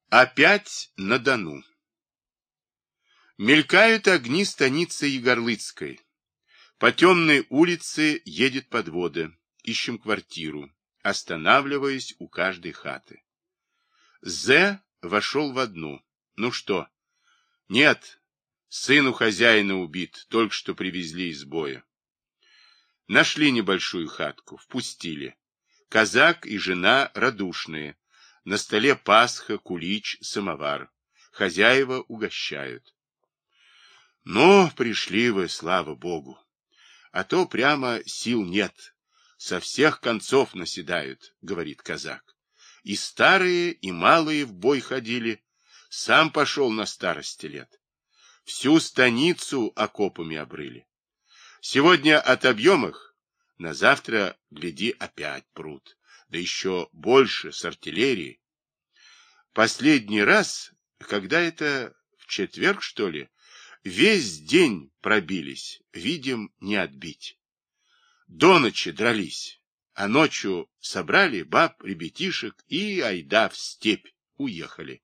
Опять на Дону. Мелькают огни станицы Егорлыцкой. По темной улице едет подвода. Ищем квартиру, останавливаясь у каждой хаты. З. вошел в одну. Ну что? Нет, сын у хозяина убит, только что привезли из боя. Нашли небольшую хатку, впустили. Казак и жена радушные. На столе пасха, кулич, самовар. Хозяева угощают. Ну, пришли вы, слава богу. А то прямо сил нет. Со всех концов наседают, говорит казак. И старые, и малые в бой ходили. Сам пошел на старости лет. Всю станицу окопами обрыли. Сегодня отобьем их, на завтра, гляди, опять прут. Да еще больше с артиллерией. Последний раз, когда это в четверг, что ли, весь день пробились, видим, не отбить. До ночи дрались, а ночью собрали баб, ребятишек и айда в степь, уехали.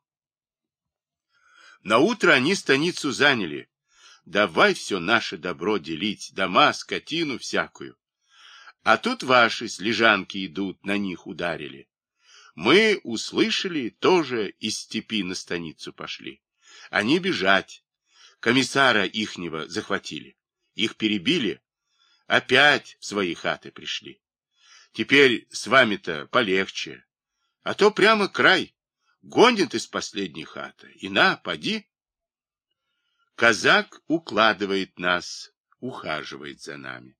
Наутро они станицу заняли. Давай все наше добро делить, дома, скотину всякую. А тут ваши с Лежанки идут, на них ударили. Мы услышали, тоже из степи на станицу пошли. Они бежать. Комиссара ихнего захватили. Их перебили. Опять в свои хаты пришли. Теперь с вами-то полегче. А то прямо край. Гонит из последней хаты. И на, поди. Казак укладывает нас, ухаживает за нами.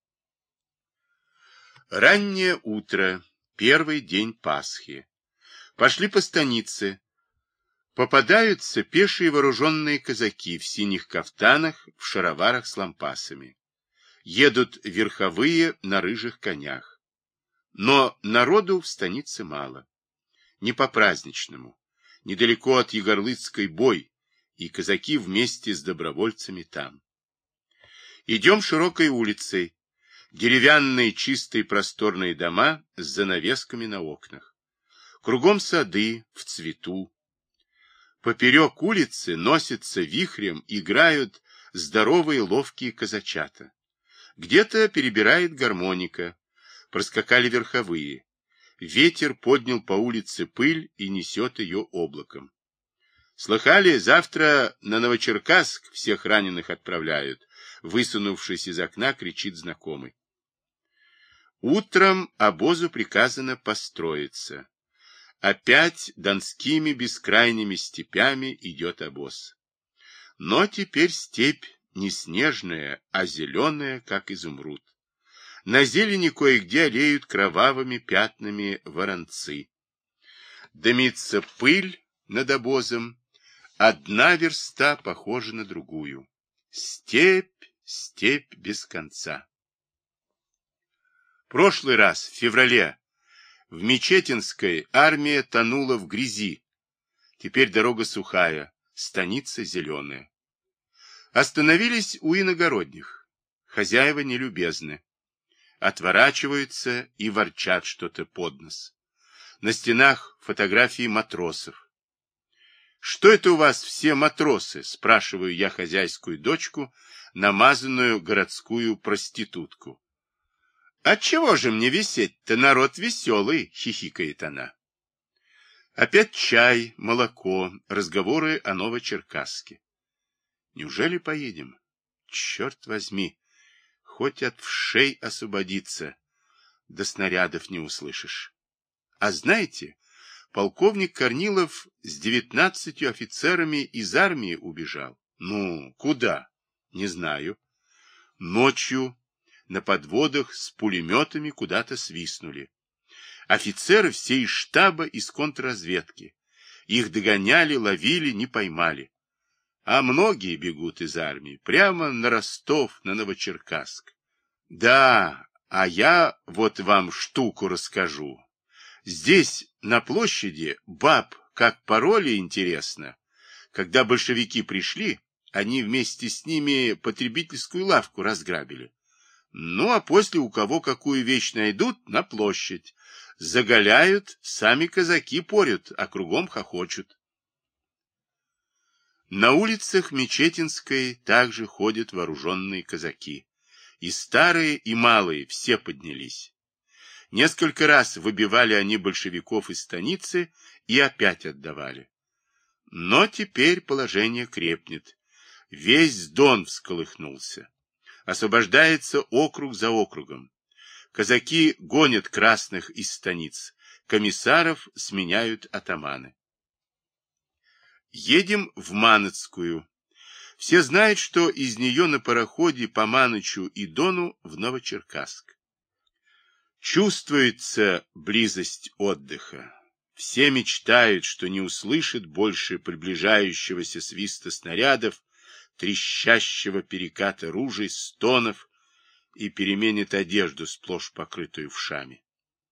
Раннее утро, первый день Пасхи. Пошли по станице. Попадаются пешие вооруженные казаки в синих кафтанах, в шароварах с лампасами. Едут верховые на рыжих конях. Но народу в станице мало. Не по-праздничному. Недалеко от Егорлыцкой бой, и казаки вместе с добровольцами там. Идем широкой улицей. Деревянные чистые просторные дома с занавесками на окнах. Кругом сады в цвету. Поперек улицы носятся вихрем, играют здоровые ловкие казачата. Где-то перебирает гармоника. Проскакали верховые. Ветер поднял по улице пыль и несет ее облаком. Слыхали, завтра на Новочеркасск всех раненых отправляют. Высунувшись из окна, кричит знакомый. Утром обозу приказано построиться. Опять донскими бескрайними степями идет обоз. Но теперь степь не снежная, а зеленая, как изумруд. На зелени кое-где олеют кровавыми пятнами воронцы. Дымится пыль над обозом. Одна верста похожа на другую. Степь, степь без конца. Прошлый раз, в феврале, в Мечетинской армия тонула в грязи. Теперь дорога сухая, станица зеленая. Остановились у иногородних. Хозяева нелюбезны. Отворачиваются и ворчат что-то под нос. На стенах фотографии матросов. «Что это у вас все матросы?» — спрашиваю я хозяйскую дочку, намазанную городскую проститутку. «Отчего же мне висеть-то, народ веселый?» — хихикает она. Опять чай, молоко, разговоры о Новочеркасске. Неужели поедем? Черт возьми, хоть от вшей освободиться, до снарядов не услышишь. А знаете, полковник Корнилов с 19 офицерами из армии убежал. Ну, куда? Не знаю. Ночью на подводах с пулеметами куда-то свистнули. Офицеры все из штаба, из контрразведки. Их догоняли, ловили, не поймали. А многие бегут из армии прямо на Ростов, на Новочеркасск. Да, а я вот вам штуку расскажу. Здесь, на площади, баб как пароли интересно. Когда большевики пришли, они вместе с ними потребительскую лавку разграбили. Ну, а после у кого какую вещь найдут, на площадь. Заголяют, сами казаки порют, а кругом хохочут. На улицах Мечетинской также ходят вооруженные казаки. И старые, и малые все поднялись. Несколько раз выбивали они большевиков из станицы и опять отдавали. Но теперь положение крепнет. Весь Дон всколыхнулся. Освобождается округ за округом. Казаки гонят красных из станиц. Комиссаров сменяют атаманы. Едем в Маночскую. Все знают, что из нее на пароходе по Маночу и Дону в Новочеркасск. Чувствуется близость отдыха. Все мечтают, что не услышат больше приближающегося свиста снарядов, трещащего переката ружей, стонов и переменит одежду, сплошь покрытую вшами.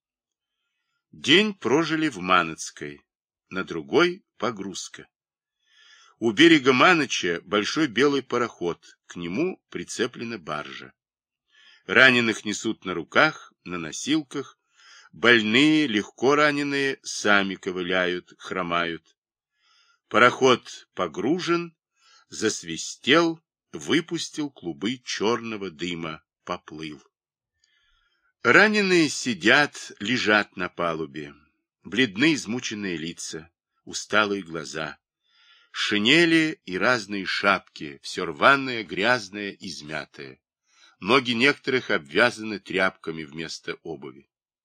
День прожили в Маночской, на другой — погрузка. У берега Маноча большой белый пароход, к нему прицеплена баржа. Раненых несут на руках, на носилках, больные, легко раненые, сами ковыляют, хромают. Пароход погружен, засвистел, выпустил клубы черного дыма, поплыл. Раненые сидят, лежат на палубе, бледны измученные лица, усталые глаза. Шинели и разные шапки, все рваное, грязное, измятое. Ноги некоторых обвязаны тряпками вместо обуви.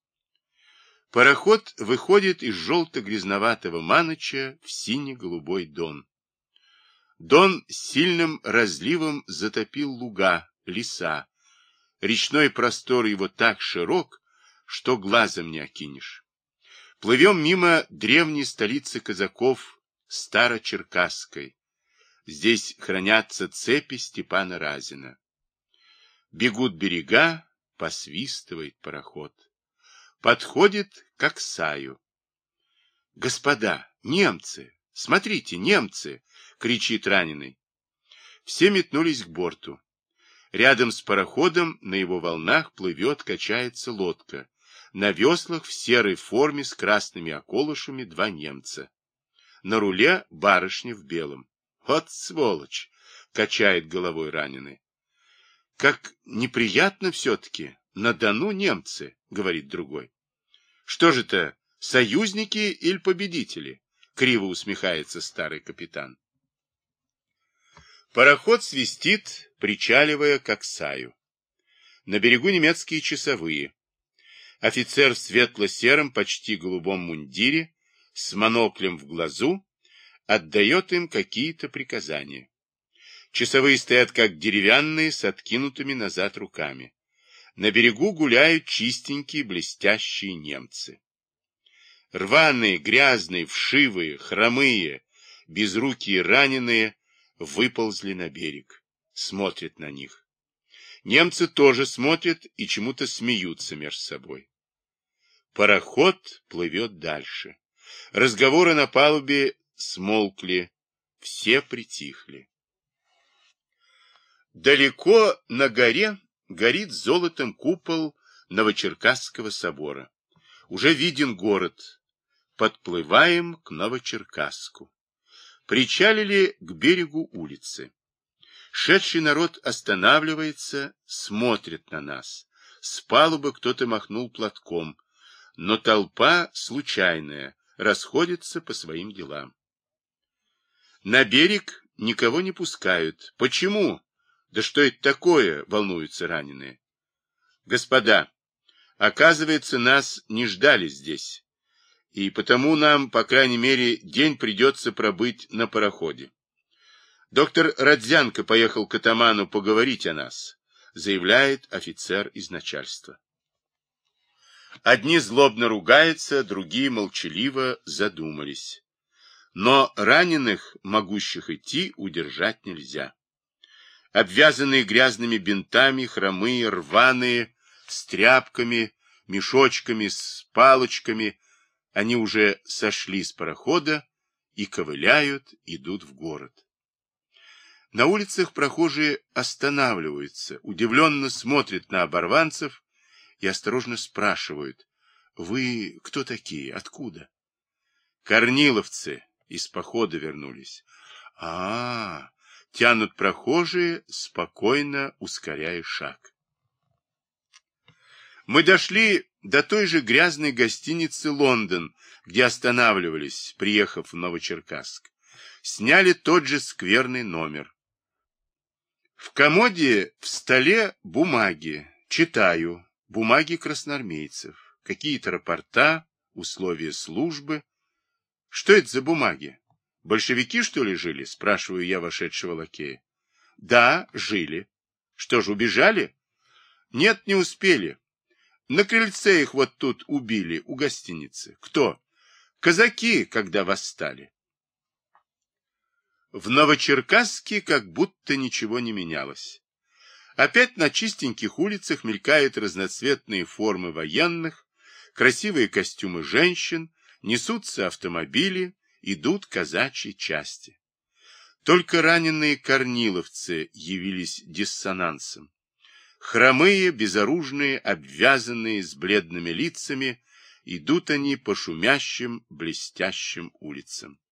Пароход выходит из желто-грязноватого Маноча в сине-голубой Дон. Дон сильным разливом затопил луга, леса. Речной простор его так широк, что глазом не окинешь. Плывем мимо древней столицы казаков, Старочеркасской. Здесь хранятся цепи Степана Разина. Бегут берега, посвистывает пароход. Подходит к Аксаю. «Господа, немцы! Смотрите, немцы!» — кричит раненый. Все метнулись к борту. Рядом с пароходом на его волнах плывет, качается лодка. На веслах в серой форме с красными околышами два немца. На руле барышня в белом. «Вот сволочь!» — качает головой раненый. «Как неприятно все-таки! На Дону немцы!» — говорит другой. «Что же это, союзники или победители?» — криво усмехается старый капитан. Пароход свистит, причаливая к Аксаю. На берегу немецкие часовые. Офицер в светло-сером, почти голубом мундире, с моноклем в глазу, отдает им какие-то приказания. Часовые стоят как деревянные, с откинутыми назад руками. На берегу гуляют чистенькие, блестящие немцы. Рваные, грязные, вшивые, хромые, безрукие раненые выползли на берег. Смотрят на них. Немцы тоже смотрят и чему-то смеются между собой. Пароход плывет дальше. Разговоры на палубе смолкли, все притихли. Далеко на горе горит золотом купол Новочеркасского собора. Уже виден город. Подплываем к Новочеркасску. Причалили к берегу улицы. Шедший народ останавливается, смотрит на нас. С палубы кто-то махнул платком, но толпа случайная, расходится по своим делам. На берег никого не пускают. Почему? Да что это такое? Волнуются раненые. Господа, оказывается, нас не ждали здесь, и потому нам, по крайней мере, день придется пробыть на пароходе. Доктор Родзянко поехал к атаману поговорить о нас, заявляет офицер из начальства. Одни злобно ругаются, другие молчаливо задумались. Но раненых, могущих идти, удержать нельзя. Обвязанные грязными бинтами, хромые, рваные, с тряпками, мешочками, с палочками, они уже сошли с парохода и ковыляют, идут в город. На улицах прохожие останавливаются, удивленно смотрят на оборванцев и осторожно спрашивают: «Вы кто такие? Откуда?» «Корниловцы, из похода вернулись». А, тянут прохожие, спокойно ускоряя шаг. Мы дошли до той же грязной гостиницы «Лондон», где останавливались, приехав в Новочеркасск. Сняли тот же скверный номер. В комоде в столе бумаги. Читаю. Бумаги красноармейцев. Какие-то рапорта, условия службы. Что это за бумаги? Большевики, что ли, жили? Спрашиваю я вошедшего лакея. Да, жили. Что ж, убежали? Нет, не успели. На крыльце их вот тут убили, у гостиницы. Кто? Казаки, когда восстали. В Новочеркасске как будто ничего не менялось. Опять на чистеньких улицах мелькают разноцветные формы военных, красивые костюмы женщин, несутся автомобили, идут казачьи части. Только раненые корниловцы явились диссонансом. Хромые, безоружные, обвязанные с бледными лицами, идут они по шумящим, блестящим улицам.